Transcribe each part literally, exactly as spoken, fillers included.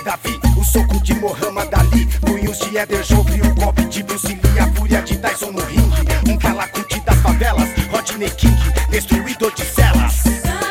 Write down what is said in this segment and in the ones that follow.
Davi, o soco de Muhammad Ali, punhos de Eder Joffre, o golpe de Bruce Lee, a fúria de Tyson no ringue, um calacute das favelas, Rodney King, destruidor de celas.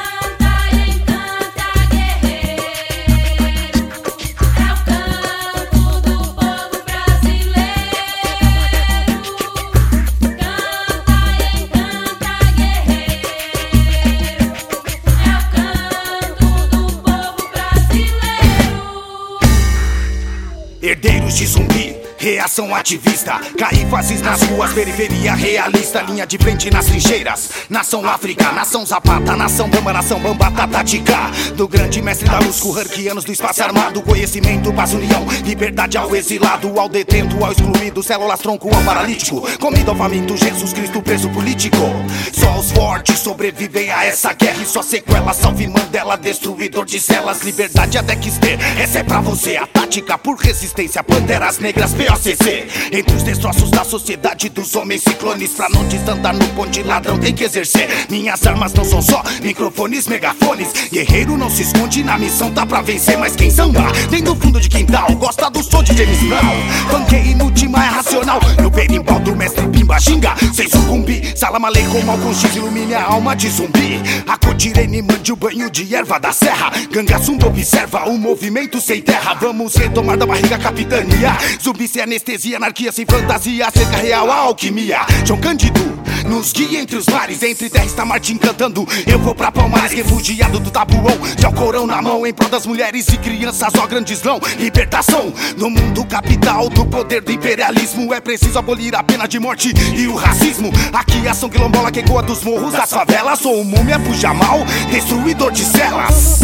Herdeiros de zumbi, reação ativista, caífazes nas ruas, periferia realista, linha de frente nas trincheiras. Nação África, nação Zapata, nação Bamba, nação Bamba Tatática. Do grande mestre da luz, Kurharkianos do espaço armado, conhecimento, paz, união, liberdade ao exilado, ao detento, ao excluído, células tronco ao paralítico, comida ao faminto, Jesus Cristo preso político. Só os fortes sobrevivem a essa guerra e só sequela, salve Mandela, destruidor de celas. Liberdade a Dexter, essa é pra você, a tática por resistência, Panteras Negras, P O C C. Entre os destroços da sociedade dos homens ciclones, pra não desandar no ponte ladrão tem que exercer. Minhas armas não são só microfones, megafones. Guerreiro não se esconde, na missão tá pra vencer. Mas quem zamba, tem do fundo de quintal, gosta do som de James Brown. Panquei inútil, mas é racional, no berimbau do mestre Pimba xinga sem sucumbir. Salam aleikum, mal com X ilumine a alma de zumbi. Acotirene mande o banho de erva da serra. Gangaçumba observa o movimento sem terra. Vamos retomar da barriga capitania. Zumbi sem anestesia, anarquia sem fantasia, cerca real, a alquimia. João Cândido nos guia entre os mares, entre terra está Martim cantando. Eu vou pra Palmares, refugiado do tabuão, de Alcorão na mão, em prol das mulheres e crianças, ó grande islão. Libertação no mundo capital do poder do imperialismo. É preciso abolir a pena de morte e o racismo. Aqui ação quilombola que ecoa dos morros das favelas. Sou o múmia Pujamal, destruidor de celas.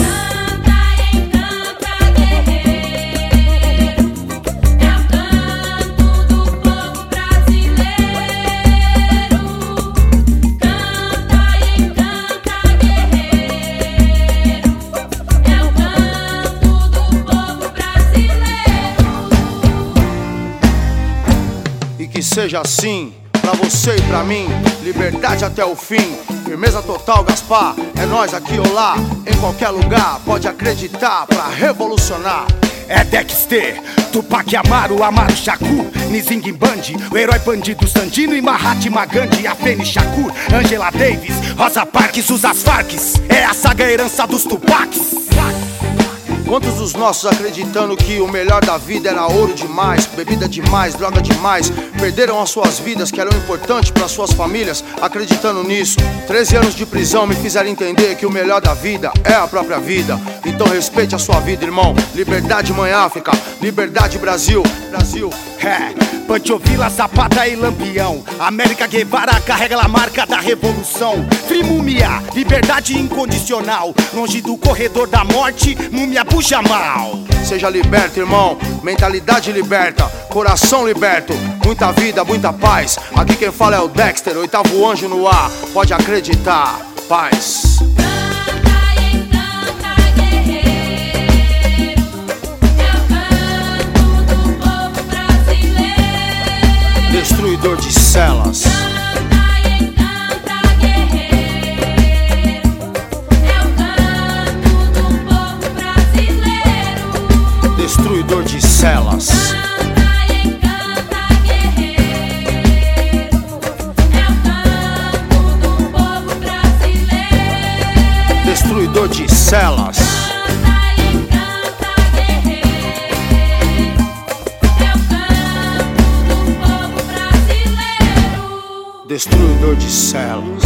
Que seja assim, pra você e pra mim, liberdade até o fim, firmeza total, Gaspar, é nós aqui ou lá, em qualquer lugar, pode acreditar pra revolucionar. É Dexter, Tupac Amaru, Amaro Shakur, Nizing Bandi, o herói bandido Sandino e Mahatma Gandhi, a Fene Shakur, Angela Davis, Rosa Parks, os Farcs, é a saga herança dos Tupacs. Quantos dos nossos acreditando que o melhor da vida era ouro demais, bebida demais, droga demais, perderam as suas vidas que eram importantes para suas famílias, acreditando nisso. Treze anos de prisão me fizeram entender que o melhor da vida é a própria vida. Então respeite a sua vida, irmão. Liberdade, Mãe África, liberdade, Brasil, Brasil. É, Pancho Villa, Zapata e Lampião, América Guevara carrega a marca da revolução. Free Múmia, liberdade incondicional, longe do corredor da morte, Múmia Pujamal. Seja liberto, irmão, mentalidade liberta, coração liberto, muita vida, muita paz. Aqui quem fala é o Dexter, oitavo anjo no ar, pode acreditar, paz. Destruidor de celas. Destruidor de celas. Destruidor de celas. Destruidor de celas.